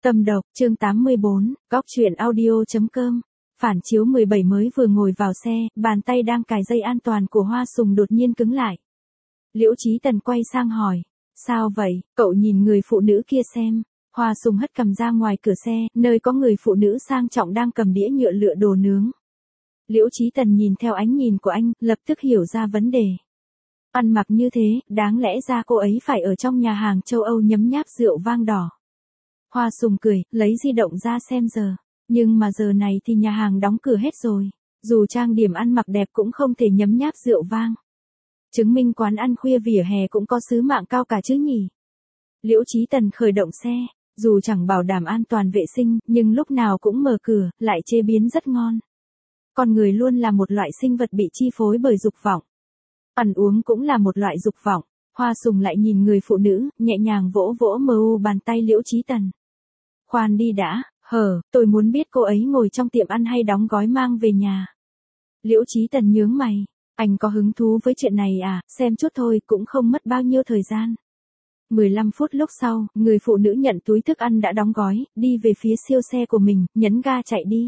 Tâm độc, chương 84, góc truyện audio.com. Phản chiếu 17 mới vừa ngồi vào xe, bàn tay đang cài dây an toàn của Hoa Sùng đột nhiên cứng lại. Liễu Chí Tần quay sang hỏi, sao vậy, cậu nhìn người phụ nữ kia xem. Hoa Sùng hất cầm ra ngoài cửa xe, nơi có người phụ nữ sang trọng đang cầm đĩa nhựa lựa đồ nướng. Liễu Chí Tần nhìn theo ánh nhìn của anh, lập tức hiểu ra vấn đề. Ăn mặc như thế, đáng lẽ ra cô ấy phải ở trong nhà hàng châu Âu nhấm nháp rượu vang đỏ. Hoa Sùng cười, lấy di động ra xem giờ. Nhưng mà giờ này thì nhà hàng đóng cửa hết rồi. Dù trang điểm ăn mặc đẹp cũng không thể nhấm nháp rượu vang. Chứng minh quán ăn khuya vỉa hè cũng có sứ mạng cao cả chứ nhỉ. Liễu Chí Tần khởi động xe. Dù chẳng bảo đảm an toàn vệ sinh, nhưng lúc nào cũng mở cửa, lại chế biến rất ngon. Con người luôn là một loại sinh vật bị chi phối bởi dục vọng. Ăn uống cũng là một loại dục vọng. Hoa Sùng lại nhìn người phụ nữ, nhẹ nhàng vỗ vỗ mờ bàn tay Liễu Chí Tần. Khoan đi đã, tôi muốn biết cô ấy ngồi trong tiệm ăn hay đóng gói mang về nhà. Liễu Chí Tần nhướng mày, anh có hứng thú với chuyện này à, xem chút thôi cũng không mất bao nhiêu thời gian. 15 phút lúc sau, người phụ nữ nhận túi thức ăn đã đóng gói, đi về phía siêu xe của mình, nhấn ga chạy đi.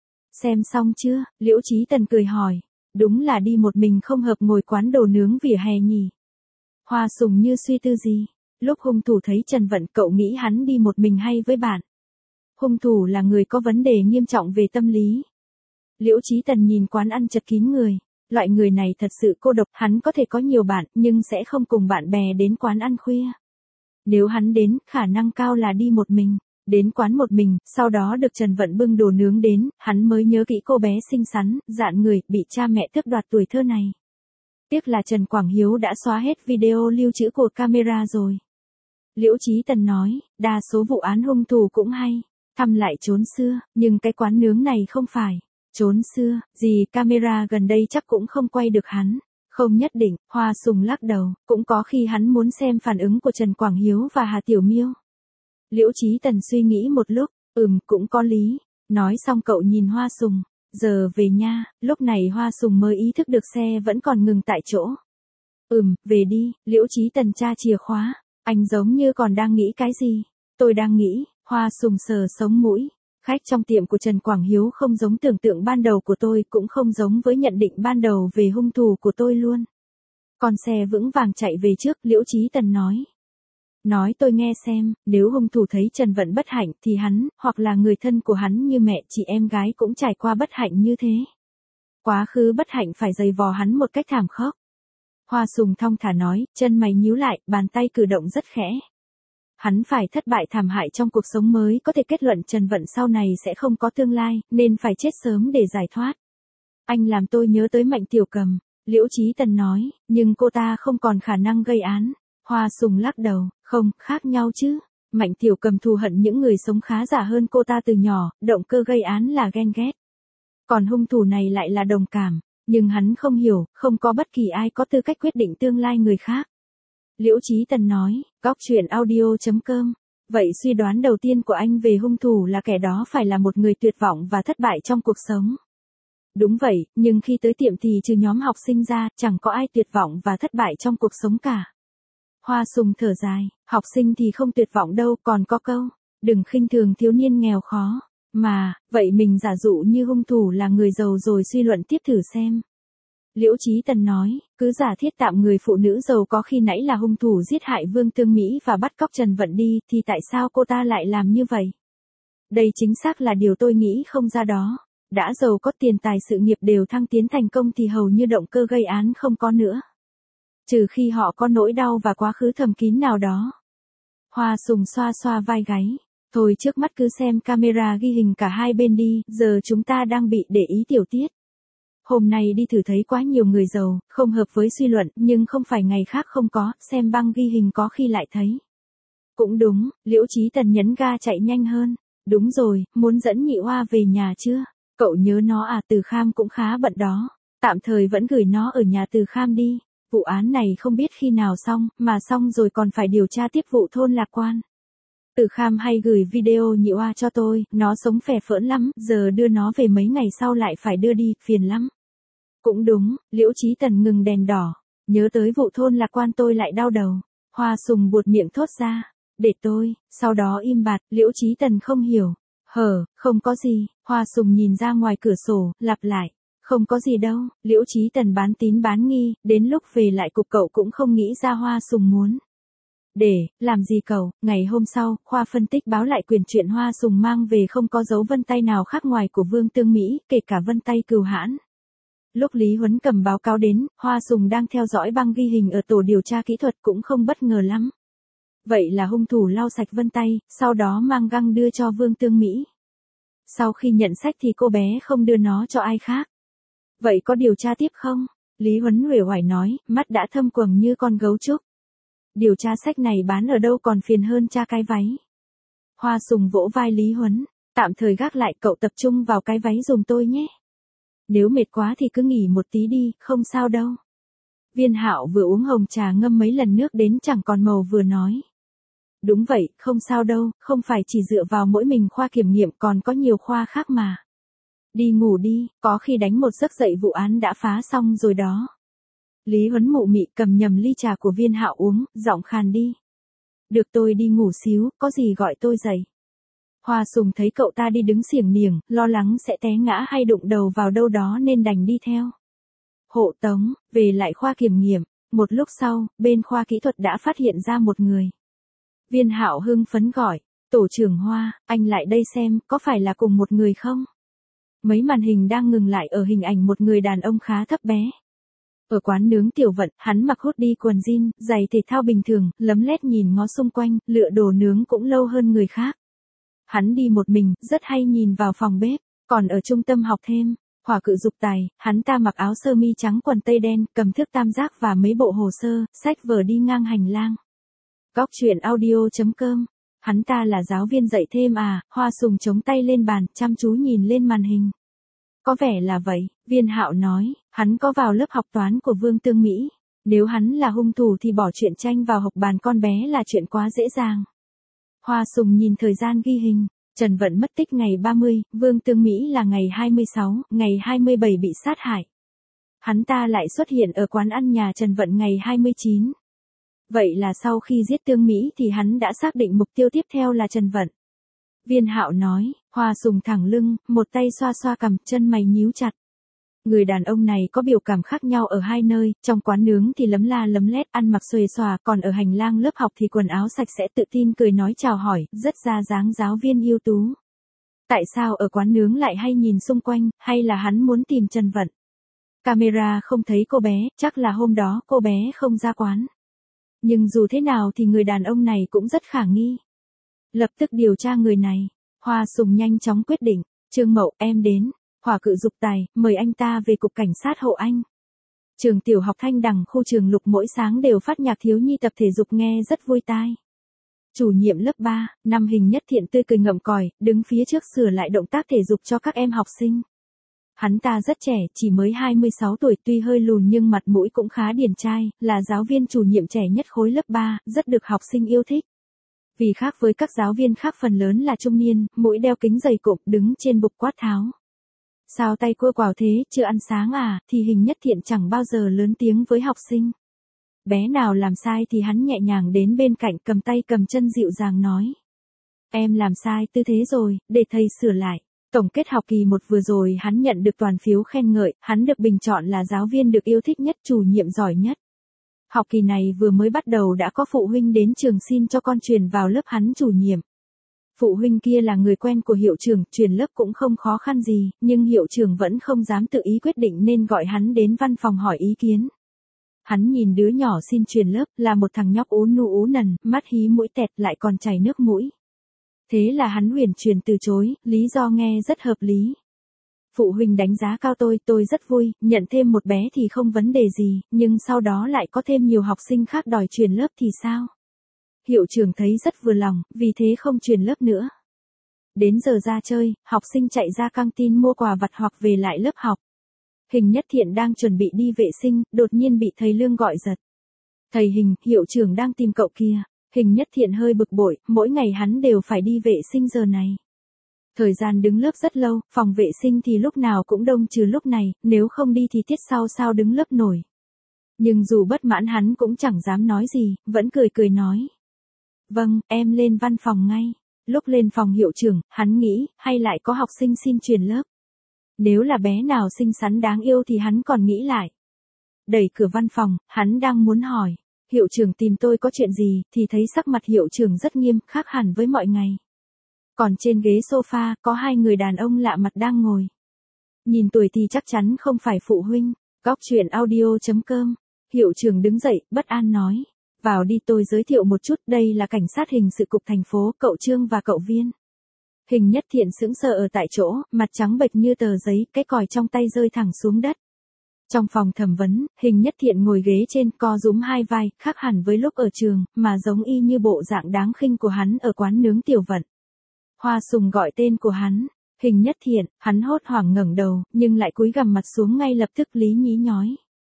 Xem xong chưa, Liễu Chí Tần cười hỏi, đúng là đi một mình không hợp ngồi quán đồ nướng vỉa hè nhỉ. Hoa Sùng như suy tư gì, lúc hung thủ thấy Trần Vận cậu nghĩ hắn đi một mình hay với bạn? Hung thủ là người có vấn đề nghiêm trọng về tâm lý. Liễu Chí Tần nhìn quán ăn chật kín người, loại người này thật sự cô độc, hắn có thể có nhiều bạn, nhưng sẽ không cùng bạn bè đến quán ăn khuya. Nếu hắn đến, khả năng cao là đi một mình, đến quán một mình, sau đó được Trần Vận bưng đồ nướng đến, hắn mới nhớ kỹ cô bé xinh xắn, dạn người, bị cha mẹ tước đoạt tuổi thơ này. Tiếc là Trần Quảng Hiếu đã xóa hết video lưu trữ của camera rồi. Liễu Chí Tần nói, đa số vụ án hung thủ cũng hay thăm lại chốn xưa, nhưng cái quán nướng này không phải chốn xưa, gì camera gần đây chắc cũng không quay được hắn. Không nhất định, Hoa Sùng lắc đầu, cũng có khi hắn muốn xem phản ứng của Trần Quảng Hiếu và Hà Tiểu Miêu. Liễu Chí Tần suy nghĩ một lúc, cũng có lý. Nói xong cậu nhìn Hoa Sùng, giờ về nha, lúc này Hoa Sùng mới ý thức được xe vẫn còn ngừng tại chỗ. Về đi, Liễu Chí Tần tra chìa khóa, anh giống như còn đang nghĩ cái gì. Tôi đang nghĩ, Hoa Sùng sờ sống mũi. Khách trong tiệm của Trần Quảng Hiếu không giống tưởng tượng ban đầu của tôi, cũng không giống với nhận định ban đầu về hung thủ của tôi luôn. Con xe vững vàng chạy về trước, Liễu Chí Tần nói. Nói tôi nghe xem, nếu hung thủ thấy Trần Vận bất hạnh thì hắn, hoặc là người thân của hắn như mẹ chị em gái cũng trải qua bất hạnh như thế. Quá khứ bất hạnh phải dày vò hắn một cách thảm khốc. Hoa Sùng thong thả nói, chân mày nhíu lại, bàn tay cử động rất khẽ. Hắn phải thất bại thảm hại trong cuộc sống mới có thể kết luận Trần Vận sau này sẽ không có tương lai, nên phải chết sớm để giải thoát. Anh làm tôi nhớ tới Mạnh Tiểu Cầm, Liễu Chí Tần nói, nhưng cô ta không còn khả năng gây án. Hoa Sùng lắc đầu, không, khác nhau chứ. Mạnh Tiểu Cầm thù hận những người sống khá giả hơn cô ta từ nhỏ, động cơ gây án là ghen ghét. Còn hung thủ này lại là đồng cảm, nhưng hắn không hiểu, không có bất kỳ ai có tư cách quyết định tương lai người khác. Liễu Chí Tần nói, góc truyện audio.com. Vậy suy đoán đầu tiên của anh về hung thủ là kẻ đó phải là một người tuyệt vọng và thất bại trong cuộc sống. Đúng vậy, nhưng khi tới tiệm thì trừ nhóm học sinh ra, chẳng có ai tuyệt vọng và thất bại trong cuộc sống cả. Hoa Sùng thở dài, học sinh thì không tuyệt vọng đâu, còn có câu, đừng khinh thường thiếu niên nghèo khó. Mà, vậy mình giả dụ như hung thủ là người giàu rồi suy luận tiếp thử xem. Liễu Chí Tần nói, cứ giả thiết tạm người phụ nữ giàu có khi nãy là hung thủ giết hại Vương Tương Mỹ và bắt cóc Trần Vận đi, thì tại sao cô ta lại làm như vậy? Đây chính xác là điều tôi nghĩ không ra đó. Đã giàu có tiền tài sự nghiệp đều thăng tiến thành công thì hầu như động cơ gây án không có nữa. Trừ khi họ có nỗi đau và quá khứ thầm kín nào đó. Hoa Sùng xoa xoa vai gáy. Thôi trước mắt cứ xem camera ghi hình cả hai bên đi, giờ chúng ta đang bị để ý tiểu tiết. Hôm nay đi thử thấy quá nhiều người giàu, không hợp với suy luận, nhưng không phải ngày khác không có, xem băng ghi hình có khi lại thấy. Cũng đúng, Liễu Chí Tần nhấn ga chạy nhanh hơn. Đúng rồi, muốn dẫn Nhị Hoa về nhà chưa? Cậu nhớ nó à, Từ Kham cũng khá bận đó. Tạm thời vẫn gửi nó ở nhà Từ Kham đi. Vụ án này không biết khi nào xong, mà xong rồi còn phải điều tra tiếp vụ thôn Lạc Quan. Từ Kham hay gửi video Nhị Hoa cho tôi, nó sống phè phỡn lắm, giờ đưa nó về mấy ngày sau lại phải đưa đi, phiền lắm. Cũng đúng, Liễu Chí Tần ngừng đèn đỏ, nhớ tới vụ thôn Lạc Quan tôi lại đau đầu. Hoa Sùng buột miệng thốt ra, Để tôi, sau đó im bặt, Liễu Chí Tần không hiểu. Không có gì, Hoa Sùng nhìn ra ngoài cửa sổ, lặp lại. Không có gì đâu, Liễu Chí Tần bán tín bán nghi, đến lúc về lại cục cậu cũng không nghĩ ra Hoa Sùng muốn. Làm gì cậu, ngày hôm sau, khoa phân tích báo lại quyền chuyện Hoa Sùng mang về không có dấu vân tay nào khác ngoài của Vương Tương Mỹ, kể cả vân tay Cừu Hãn. Lúc Lý Huấn cầm báo cáo đến, Hoa Sùng đang theo dõi băng ghi hình ở tổ điều tra kỹ thuật cũng không bất ngờ lắm. Vậy là hung thủ lau sạch vân tay, sau đó mang găng đưa cho Vương Tương Mỹ. Sau khi nhận sách thì cô bé không đưa nó cho ai khác. Vậy có điều tra tiếp không? Lý Huấn uể oải nói, mắt đã thâm quầng như con gấu trúc. Điều tra sách này bán ở đâu còn phiền hơn tra cái váy. Hoa Sùng vỗ vai Lý Huấn, tạm thời gác lại, cậu tập trung vào cái váy giùm tôi nhé. Nếu mệt quá thì cứ nghỉ một tí đi, không sao đâu. Viên Hạo vừa uống hồng trà ngâm mấy lần nước đến chẳng còn màu vừa nói. Đúng vậy, không sao đâu, không phải chỉ dựa vào mỗi mình khoa kiểm nghiệm, còn có nhiều khoa khác mà. Đi ngủ đi, có khi đánh một giấc dậy vụ án đã phá xong rồi đó. Lý Huấn mụ mị cầm nhầm ly trà của Viên Hạo uống, giọng khàn đi. Được, tôi đi ngủ xíu, có gì gọi tôi dậy. Hoa Sùng thấy cậu ta đi đứng xiềng niềng, lo lắng sẽ té ngã hay đụng đầu vào đâu đó nên đành đi theo. Hộ tống, về lại khoa kiểm nghiệm. Một lúc sau, bên khoa kỹ thuật đã phát hiện ra một người. Viên Hạo hưng phấn gọi, tổ trưởng Hoa, anh lại đây xem, có phải là cùng một người không? Mấy màn hình đang ngừng lại ở hình ảnh một người đàn ông khá thấp bé. Ở quán nướng Tiểu Vận, hắn mặc hoodie quần jean, giày thể thao bình thường, lấm lét nhìn ngó xung quanh, lựa đồ nướng cũng lâu hơn người khác. Hắn đi một mình, rất hay nhìn vào phòng bếp, còn ở trung tâm học thêm, Hỏa Cự Dục Tài, hắn ta mặc áo sơ mi trắng quần tây đen, cầm thước tam giác và mấy bộ hồ sơ, sách vở đi ngang hành lang. Góc truyện audio.com. Hắn ta là giáo viên dạy thêm à? Hoa Sùng chống tay lên bàn, chăm chú nhìn lên màn hình. Có vẻ là vậy, Viên Hạo nói, hắn có vào lớp học toán của Vương Tương Mỹ. Nếu hắn là hung thủ thì bỏ chuyện tranh vào học bàn con bé là chuyện quá dễ dàng. Hoa Sùng nhìn thời gian ghi hình, Trần Vận mất tích ngày 30, Vương Tương Mỹ là ngày 26, ngày 27 bị sát hại. Hắn ta lại xuất hiện ở quán ăn nhà Trần Vận ngày 29. Vậy là sau khi giết Tương Mỹ thì hắn đã xác định mục tiêu tiếp theo là Trần Vận. Viên Hạo nói, Hoa Sùng thẳng lưng, một tay xoa xoa cằm, chân mày nhíu chặt. Người đàn ông này có biểu cảm khác nhau ở hai nơi, trong quán nướng thì lấm la lấm lét ăn mặc xuề xòa, còn ở hành lang lớp học thì quần áo sạch sẽ tự tin cười nói chào hỏi, rất ra dáng giáo viên ưu tú. Tại sao ở quán nướng lại hay nhìn xung quanh, hay là hắn muốn tìm Trần Vận? Camera không thấy cô bé, chắc là hôm đó cô bé không ra quán. Nhưng dù thế nào thì người đàn ông này cũng rất khả nghi. Lập tức điều tra người này. Hoa Sùng nhanh chóng quyết định, Trương Mậu, em đến. Hỏa Cự Dục Tài, mời anh ta về cục cảnh sát Hộ Anh. Trường tiểu học Thanh Đằng khu Trường Lục mỗi sáng đều phát nhạc thiếu nhi tập thể dục nghe rất vui tai. Chủ nhiệm lớp 3, năm Hình Nhất Thiện tươi cười ngậm còi, đứng phía trước sửa lại động tác thể dục cho các em học sinh. Hắn ta rất trẻ, chỉ mới 26 tuổi, tuy hơi lùn nhưng mặt mũi cũng khá điển trai, là giáo viên chủ nhiệm trẻ nhất khối lớp 3, rất được học sinh yêu thích. Vì khác với các giáo viên khác phần lớn là trung niên, mũi đeo kính dày cộp, đứng trên bục quát tháo. Sao tay cua quào thế, chưa ăn sáng à, thì Hình Nhất Thiện chẳng bao giờ lớn tiếng với học sinh. Bé nào làm sai thì hắn nhẹ nhàng đến bên cạnh, cầm tay cầm chân dịu dàng nói. Em làm sai tư thế rồi, để thầy sửa lại. Tổng kết học kỳ 1 vừa rồi hắn nhận được toàn phiếu khen ngợi, hắn được bình chọn là giáo viên được yêu thích nhất, chủ nhiệm giỏi nhất. Học kỳ này vừa mới bắt đầu đã có phụ huynh đến trường xin cho con truyền vào lớp hắn chủ nhiệm. Phụ huynh kia là người quen của hiệu trưởng, truyền lớp cũng không khó khăn gì, nhưng hiệu trưởng vẫn không dám tự ý quyết định nên gọi hắn đến văn phòng hỏi ý kiến. Hắn nhìn đứa nhỏ xin truyền lớp, là một thằng nhóc ú nu ú nần, mắt hí mũi tẹt lại còn chảy nước mũi. Thế là hắn huyền truyền từ chối, lý do nghe rất hợp lý. Phụ huynh đánh giá cao tôi rất vui, nhận thêm một bé thì không vấn đề gì, nhưng sau đó lại có thêm nhiều học sinh khác đòi truyền lớp thì sao? Hiệu trưởng thấy rất vừa lòng, vì thế không truyền lớp nữa. Đến giờ ra chơi, học sinh chạy ra căng tin mua quà vặt hoặc về lại lớp học. Hình Nhất Thiện đang chuẩn bị đi vệ sinh, đột nhiên bị thầy Lương gọi giật. Thầy Hình, hiệu trưởng đang tìm cậu kia. Hình Nhất Thiện hơi bực bội, mỗi ngày hắn đều phải đi vệ sinh giờ này. Thời gian đứng lớp rất lâu, phòng vệ sinh thì lúc nào cũng đông trừ lúc này, nếu không đi thì tiết sau sao đứng lớp nổi. Nhưng dù bất mãn hắn cũng chẳng dám nói gì, vẫn cười cười nói. Vâng, em lên văn phòng ngay. Lúc lên phòng hiệu trưởng, hắn nghĩ, hay lại có học sinh xin chuyển lớp. Nếu là bé nào xinh xắn đáng yêu thì hắn còn nghĩ lại. Đẩy cửa văn phòng, hắn đang muốn hỏi, hiệu trưởng tìm tôi có chuyện gì, thì thấy sắc mặt hiệu trưởng rất nghiêm, khác hẳn với mọi ngày. Còn trên ghế sofa, có hai người đàn ông lạ mặt đang ngồi. Nhìn tuổi thì chắc chắn không phải phụ huynh. Góc chuyện audio.com. Hiệu trưởng đứng dậy, bất an nói. Vào đi, tôi giới thiệu một chút, đây là cảnh sát hình sự cục thành phố, cậu Trương và cậu Viên. Hình Nhất Thiện sững sờ ở tại chỗ, mặt trắng bệch như tờ giấy, cái còi trong tay rơi thẳng xuống đất. Trong phòng thẩm vấn, Hình Nhất Thiện ngồi ghế trên, co rúm hai vai, khác hẳn với lúc ở trường, mà giống y như bộ dạng đáng khinh của hắn ở quán nướng Tiểu Vận. Hoa Sùng gọi tên của hắn. Hình Nhất Thiện, hắn hốt hoảng ngẩng đầu, nhưng lại cúi gằm mặt xuống ngay lập tức lý nhí nhói.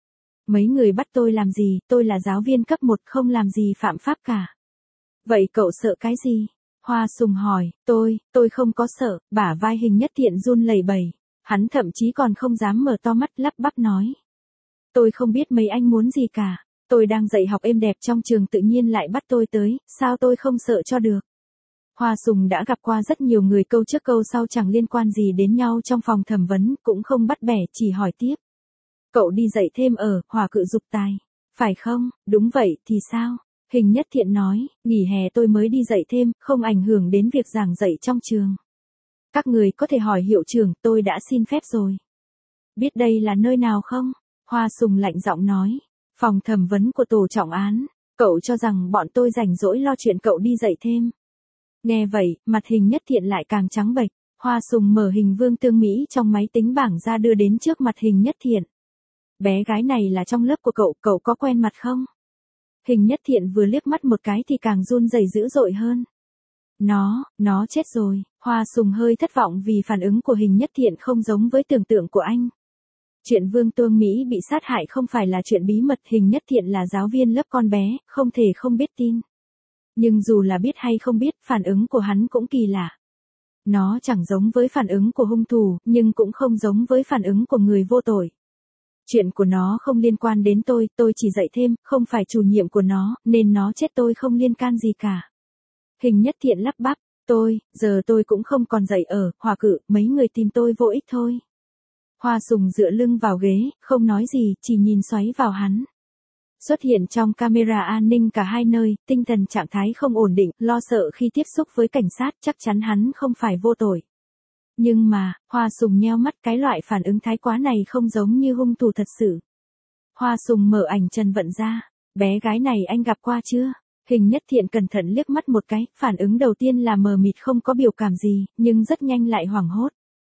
Mấy người bắt tôi làm gì, tôi là giáo viên cấp 1 không làm gì phạm pháp cả. Vậy cậu sợ cái gì? Hoa Sùng hỏi, tôi không có sợ, bả vai Hình Nhất Thiện run lẩy bẩy. Hắn thậm chí còn không dám mở to mắt lắp bắp nói. Tôi không biết mấy anh muốn gì cả, tôi đang dạy học êm đẹp trong trường tự nhiên lại bắt tôi tới, sao tôi không sợ cho được. Hoa Sùng đã gặp qua rất nhiều người câu trước câu sau chẳng liên quan gì đến nhau trong phòng thẩm vấn, cũng không bắt bẻ, chỉ hỏi tiếp. Cậu đi dạy thêm ở Hòa Cự Dục Tài, phải không? Đúng vậy, thì sao? Hình Nhất Thiện nói, nghỉ hè tôi mới đi dạy thêm, không ảnh hưởng đến việc giảng dạy trong trường. Các người có thể hỏi hiệu trưởng, tôi đã xin phép rồi. Biết đây là nơi nào không? Hoa Sùng lạnh giọng nói, phòng thẩm vấn của tổ trọng án, cậu cho rằng bọn tôi rảnh rỗi lo chuyện cậu đi dạy thêm. Nghe vậy, mặt Hình Nhất Thiện lại càng trắng bệch. Hoa Sùng mở hình Vương Tương Mỹ trong máy tính bảng ra đưa đến trước mặt Hình Nhất Thiện. Bé gái này là trong lớp của cậu có quen mặt không? Hình Nhất Thiện vừa liếc mắt một cái thì càng run rẩy dữ dội hơn. Nó chết rồi. Hoa Sùng hơi thất vọng vì phản ứng của Hình Nhất Thiện không giống với tưởng tượng của anh. Chuyện Vương Tương Mỹ bị sát hại không phải là chuyện bí mật, Hình Nhất Thiện là giáo viên lớp con bé, không thể không biết tin. Nhưng dù là biết hay không biết, phản ứng của hắn cũng kỳ lạ. Nó chẳng giống với phản ứng của hung thủ, nhưng cũng không giống với phản ứng của người vô tội. Chuyện của nó không liên quan đến tôi chỉ dạy thêm, không phải chủ nhiệm của nó, nên nó chết tôi không liên can gì cả. Hình Nhất Thiện lắp bắp, giờ tôi cũng không còn dạy ở Hòa Cự, mấy người tìm tôi vô ích thôi. Hoa Sùng dựa lưng vào ghế, không nói gì, chỉ nhìn xoáy vào hắn. Xuất hiện trong camera an ninh cả hai nơi, tinh thần trạng thái không ổn định, lo sợ khi tiếp xúc với cảnh sát, chắc chắn hắn không phải vô tội. Nhưng mà, Hoa Sùng nheo mắt, cái loại phản ứng thái quá này không giống như hung thủ thật sự. Hoa Sùng mở ảnh Trần Vận ra, bé gái này anh gặp qua chưa? Hình Nhất Thiện cẩn thận liếc mắt một cái, phản ứng đầu tiên là mờ mịt không có biểu cảm gì, nhưng rất nhanh lại hoảng hốt.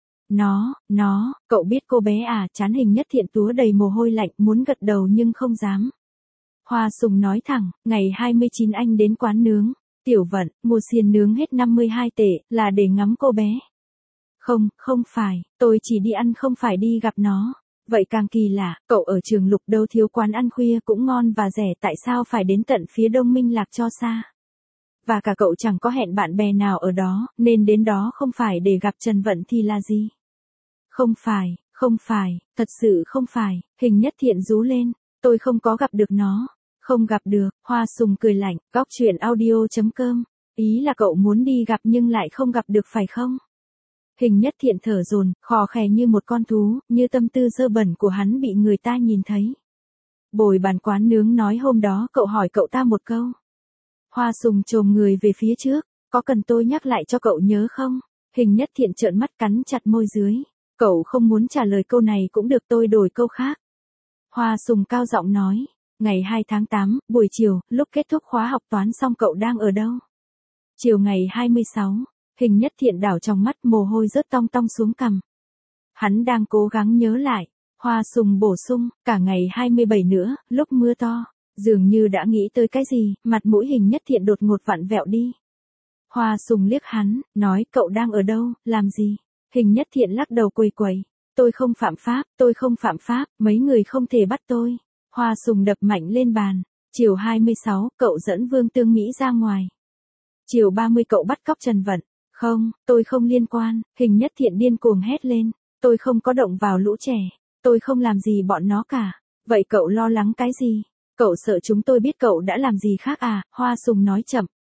Cậu biết cô bé à? Trán Hình Nhất Thiện túa đầy mồ hôi lạnh, muốn gật đầu nhưng không dám. Hoa Sùng nói thẳng, ngày 29 anh đến quán nướng Tiểu Vận, mua xiên nướng hết 52 tệ, là để ngắm cô bé. Không phải, tôi chỉ đi ăn không phải đi gặp nó. Vậy càng kỳ lạ, cậu ở trường Lục đâu thiếu quán ăn khuya cũng ngon và rẻ, tại sao phải đến tận phía Đông Minh Lạc cho xa? Và cả cậu chẳng có hẹn bạn bè nào ở đó, nên đến đó không phải để gặp Trần Vận thì là gì? Không phải, thật sự không phải, Hình Nhất Thiện rú lên, tôi không có gặp được nó. Không gặp được, Hoa Sùng cười lạnh, góc chuyện audio.com, ý là cậu muốn đi gặp nhưng lại không gặp được phải không? Hình Nhất Thiện thở dồn, khò khè như một con thú, như tâm tư dơ bẩn của hắn bị người ta nhìn thấy. Bồi bàn quán nướng nói hôm đó cậu hỏi cậu ta một câu. Hoa Sùng chồm người về phía trước, có cần tôi nhắc lại cho cậu nhớ không? Hình Nhất Thiện trợn mắt cắn chặt môi dưới, cậu không muốn trả lời câu này cũng được, tôi đổi câu khác. Hoa Sùng cao giọng nói, ngày 2 tháng 8, buổi chiều, lúc kết thúc khóa học toán xong cậu đang ở đâu? Chiều ngày 26, Hình Nhất Thiện đảo trong mắt, mồ hôi rớt tong tong xuống cằm. Hắn đang cố gắng nhớ lại. Hoa Sùng bổ sung, cả ngày 27 nữa, lúc mưa to. Dường như đã nghĩ tới cái gì, mặt mũi Hình Nhất Thiện đột ngột vặn vẹo đi. Hoa Sùng liếc hắn, nói cậu đang ở đâu, làm gì? Hình Nhất Thiện lắc đầu quầy quầy. Tôi không phạm pháp, mấy người không thể bắt tôi. Hoa Sùng đập mạnh lên bàn. Chiều 26, cậu dẫn Vương Tương Mỹ ra ngoài. Chiều 30 cậu bắt cóc Trần Vận. Không, tôi không liên quan, Hình Nhất Thiện điên cuồng hét lên. Tôi không có động vào lũ trẻ. Tôi không làm gì bọn nó cả. Vậy cậu lo lắng cái gì? Cậu sợ chúng tôi biết cậu đã làm gì khác à? Hoa Sùng nói chậm.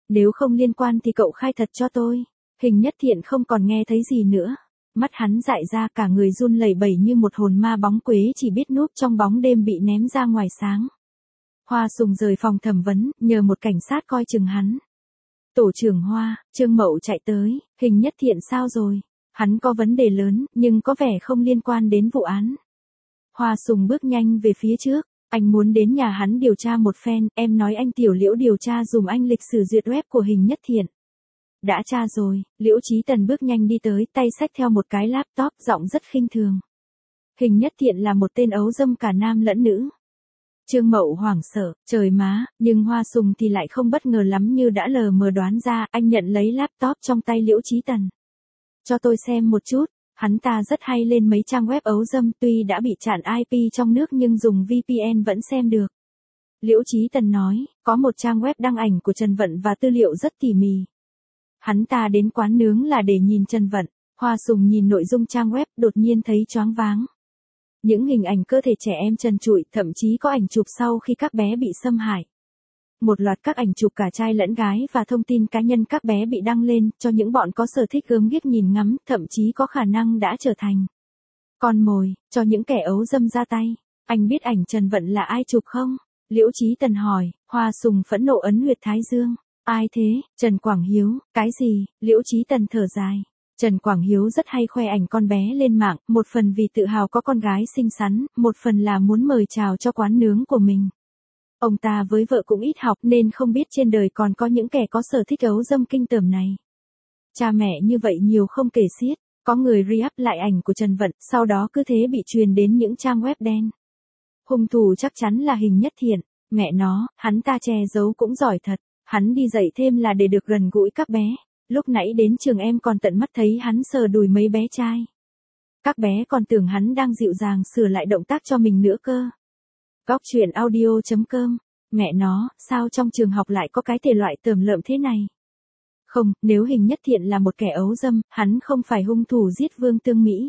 Nếu không liên quan thì cậu khai thật cho tôi. Hình Nhất Thiện không còn nghe thấy gì nữa. Mắt hắn dại ra, cả người run lẩy bẩy như một hồn ma bóng quế chỉ biết núp trong bóng đêm bị ném ra ngoài sáng. Hoa Sùng rời phòng thẩm vấn, nhờ một cảnh sát coi chừng hắn. Tổ trưởng Hoa, Trương Mậu chạy tới, Hình Nhất Thiện sao rồi? Hắn có vấn đề lớn, nhưng có vẻ không liên quan đến vụ án. Hoa Sùng bước nhanh về phía trước, anh muốn đến nhà hắn điều tra một phen, em nói anh Tiểu Liễu điều tra dùm anh lịch sử duyệt web của Hình Nhất Thiện. Đã tra rồi, Liễu Chí Tần bước nhanh đi tới, tay xách theo một cái laptop, giọng rất khinh thường. Hình Nhất Thiện là một tên ấu dâm cả nam lẫn nữ. Trương Mậu hoảng sợ, trời má, nhưng Hoa Sùng thì lại không bất ngờ lắm như đã lờ mờ đoán ra, anh nhận lấy laptop trong tay Liễu Chí Tần. Cho tôi xem một chút, hắn ta rất hay lên mấy trang web ấu dâm, tuy đã bị chặn IP trong nước nhưng dùng VPN vẫn xem được. Liễu Chí Tần nói, có một trang web đăng ảnh của Trần Vận và tư liệu rất tỉ mỉ. Hắn ta đến quán nướng là để nhìn Trần Vận. Hoa Sùng nhìn nội dung trang web, đột nhiên thấy choáng váng. Những hình ảnh cơ thể trẻ em trần trụi, thậm chí có ảnh chụp sau khi các bé bị xâm hại. Một loạt các ảnh chụp cả trai lẫn gái và thông tin cá nhân các bé bị đăng lên, cho những bọn có sở thích gớm ghiếc nhìn ngắm, thậm chí có khả năng đã trở thành con mồi, cho những kẻ ấu dâm ra tay. Anh biết ảnh Trần Vận là ai chụp không? Liễu Chí Tần hỏi. Hoa Sùng phẫn nộ ấn huyệt thái dương. Ai thế? Trần Quảng Hiếu. Cái gì? Liễu Chí Tần thở dài. Trần Quảng Hiếu rất hay khoe ảnh con bé lên mạng, một phần vì tự hào có con gái xinh xắn, một phần là muốn mời chào cho quán nướng của mình. Ông ta với vợ cũng ít học nên không biết trên đời còn có những kẻ có sở thích ấu dâm kinh tởm này. Cha mẹ như vậy nhiều không kể xiết, có người re-up lại ảnh của Trần Vận, sau đó cứ thế bị truyền đến những trang web đen. Hung thủ chắc chắn là Hình Nhất Thiện, mẹ nó, hắn ta che giấu cũng giỏi thật, hắn đi dạy thêm là để được gần gũi các bé. Lúc nãy đến trường em còn tận mắt thấy hắn sờ đùi mấy bé trai. Các bé còn tưởng hắn đang dịu dàng sửa lại động tác cho mình nữa cơ. Góc truyện audio.com. Mẹ nó, sao trong trường học lại có cái thể loại tởm lợm thế này? Không, nếu Hình Nhất Thiện là một kẻ ấu dâm, hắn không phải hung thủ giết Vương Tương Mỹ.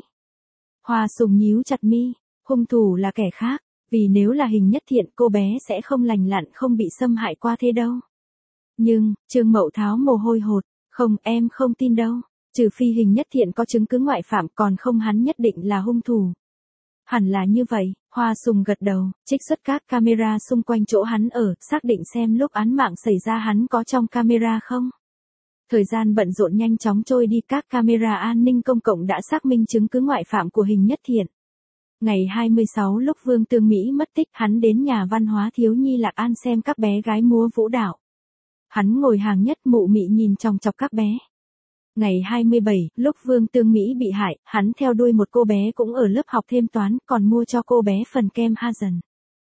Hoa Sùng nhíu chặt mi, hung thủ là kẻ khác, vì nếu là Hình Nhất Thiện cô bé sẽ không lành lặn không bị xâm hại qua thế đâu. Nhưng, Trương Mậu tháo mồ hôi hột. Không, em không tin đâu. Trừ phi Hình Nhất Thiện có chứng cứ ngoại phạm, còn không hắn nhất định là hung thủ. Hẳn là như vậy, Hoa Sùng gật đầu, trích xuất các camera xung quanh chỗ hắn ở, xác định xem lúc án mạng xảy ra hắn có trong camera không. Thời gian bận rộn nhanh chóng trôi đi, các camera an ninh công cộng đã xác minh chứng cứ ngoại phạm của Hình Nhất Thiện. Ngày 26 lúc Vương Tương Mỹ mất tích, hắn đến nhà văn hóa thiếu nhi Lạc An xem các bé gái múa vũ đạo. Hắn ngồi hàng nhất mụ mị nhìn chòng chọc các bé. Ngày 27, lúc Vương Tương Mỹ bị hại, hắn theo đuôi một cô bé cũng ở lớp học thêm toán, còn mua cho cô bé phần kem Hazen.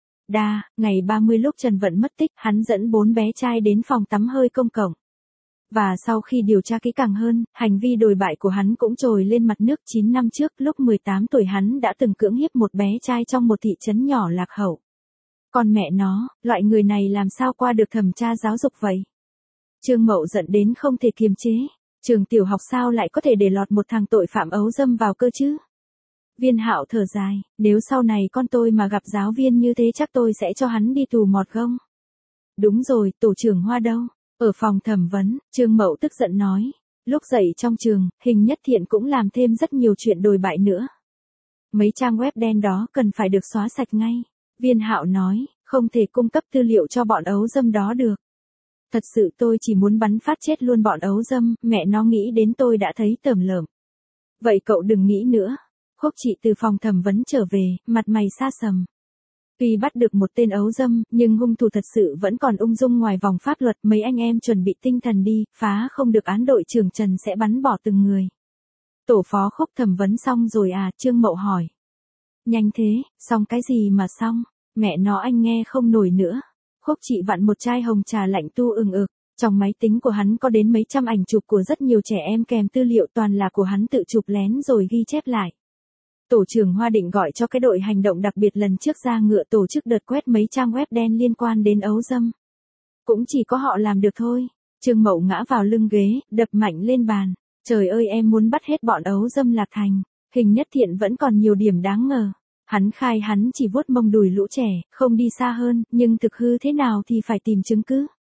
Ngày 30 lúc Trần Vận mất tích, hắn dẫn 4 bé trai đến phòng tắm hơi công cộng. Và sau khi điều tra kỹ càng hơn, hành vi đồi bại của hắn cũng trồi lên mặt nước. 9 năm trước, lúc 18 tuổi hắn đã từng cưỡng hiếp một bé trai trong một thị trấn nhỏ lạc hậu. Còn mẹ nó, loại người này làm sao qua được thẩm tra giáo dục vậy? Trương Mậu giận đến không thể kiềm chế. Trường tiểu học sao lại có thể để lọt một thằng tội phạm ấu dâm vào cơ chứ? Viên Hạo thở dài, nếu sau này con tôi mà gặp giáo viên như thế chắc tôi sẽ cho hắn đi tù mọt gông. Đúng rồi, tổ trưởng Hoa đâu? Ở phòng thẩm vấn, Trương Mậu tức giận nói. Lúc dậy trong trường, Hình Nhất Thiện cũng làm thêm rất nhiều chuyện đồi bại nữa. Mấy trang web đen đó cần phải được xóa sạch ngay. Viên Hạo nói, không thể cung cấp tư liệu cho bọn ấu dâm đó được. Thật sự tôi chỉ muốn bắn phát chết luôn bọn ấu dâm, mẹ nó nghĩ đến tôi đã thấy tởm lợm. Vậy cậu đừng nghĩ nữa. Khúc Chị từ phòng thẩm vấn trở về, mặt mày xa sầm. Tuy bắt được một tên ấu dâm, nhưng hung thủ thật sự vẫn còn ung dung ngoài vòng pháp luật. Mấy anh em chuẩn bị tinh thần đi, phá không được án đội trưởng Trần sẽ bắn bỏ từng người. Tổ phó Khúc thẩm vấn xong rồi à? Trương Mậu hỏi. Nhanh thế, xong cái gì mà xong? Mẹ nó anh nghe không nổi nữa. Khúc Chị vặn một chai hồng trà lạnh tu ừng ực. Trong máy tính của hắn có đến mấy trăm ảnh chụp của rất nhiều trẻ em kèm tư liệu toàn là của hắn tự chụp lén rồi ghi chép lại. Tổ trưởng Hoa định gọi cho cái đội hành động đặc biệt lần trước ra ngựa tổ chức đợt quét mấy trang web đen liên quan đến ấu dâm. Cũng chỉ có họ làm được thôi. Trương Mậu ngã vào lưng ghế, đập mạnh lên bàn. Trời ơi, em muốn bắt hết bọn ấu dâm Lạc Thành. Hình Nhất Thiện vẫn còn nhiều điểm đáng ngờ. Hắn khai hắn chỉ vuốt mông đùi lũ trẻ, không đi xa hơn, nhưng thực hư thế nào thì phải tìm chứng cứ.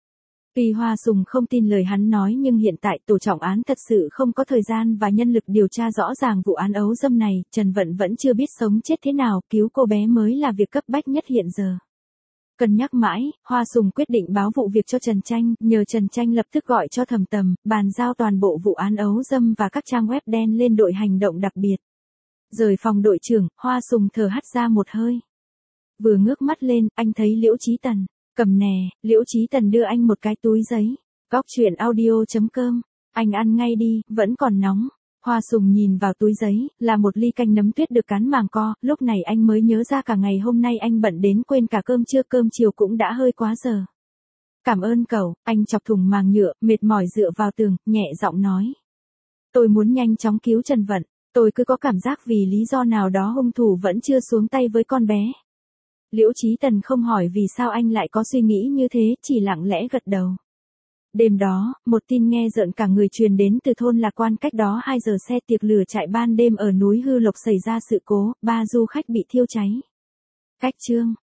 Kỳ Hoa Sùng không tin lời hắn nói nhưng hiện tại tổ trọng án thật sự không có thời gian và nhân lực điều tra rõ ràng vụ án ấu dâm này, Trần Vận vẫn chưa biết sống chết thế nào, cứu cô bé mới là việc cấp bách nhất hiện giờ. Cân nhắc mãi, Hoa Sùng quyết định báo vụ việc cho Trần Tranh, nhờ Trần Tranh lập tức gọi cho Thẩm Tầm, bàn giao toàn bộ vụ án ấu dâm và các trang web đen lên đội hành động đặc biệt. Rời phòng đội trưởng, Hoa Sùng thở hắt ra một hơi. Vừa ngước mắt lên, anh thấy Liễu Chí Tần. Cầm nè, Liễu Chí Tần đưa anh một cái túi giấy. Góc chuyện audio.com. Anh ăn ngay đi, vẫn còn nóng. Hoa Sùng nhìn vào túi giấy, là một ly canh nấm tuyết được cán màng co, lúc này anh mới nhớ ra cả ngày hôm nay anh bận đến quên cả cơm trưa, cơm chiều cũng đã hơi quá giờ. Cảm ơn cậu, anh chọc thùng màng nhựa, mệt mỏi dựa vào tường, nhẹ giọng nói. Tôi muốn nhanh chóng cứu Trần Vận, tôi cứ có cảm giác vì lý do nào đó hung thủ vẫn chưa xuống tay với con bé. Liễu Chí Tần không hỏi vì sao anh lại có suy nghĩ như thế, chỉ lặng lẽ gật đầu. Đêm đó, một tin nghe rợn cả người truyền đến từ thôn Lạc Quan, cách đó 2 giờ xe tiệc lửa chạy ban đêm ở núi Hư Lộc xảy ra sự cố, 3 du khách bị thiêu cháy. Cách chương